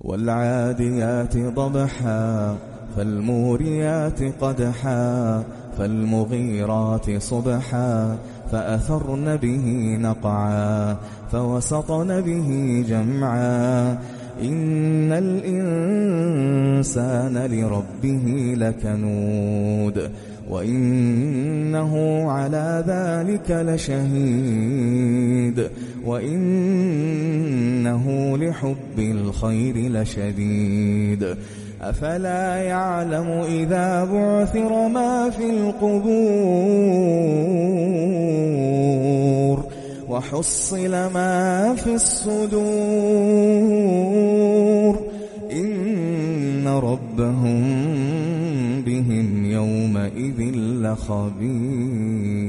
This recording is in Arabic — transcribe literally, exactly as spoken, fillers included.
والعاديات ضبحا فالموريات قدحا فالمغيرات صبحا فأثرن به نقعا فوسطن به جمعا إن الإنسان لربه لكنود وإنه على ذلك لشهيد وإنه لحب الخير لشديد أفلا يعلم إذا بعثر ما في القبور وحصل ما في الصدور إن ربهم بهم يومئذ لخبير.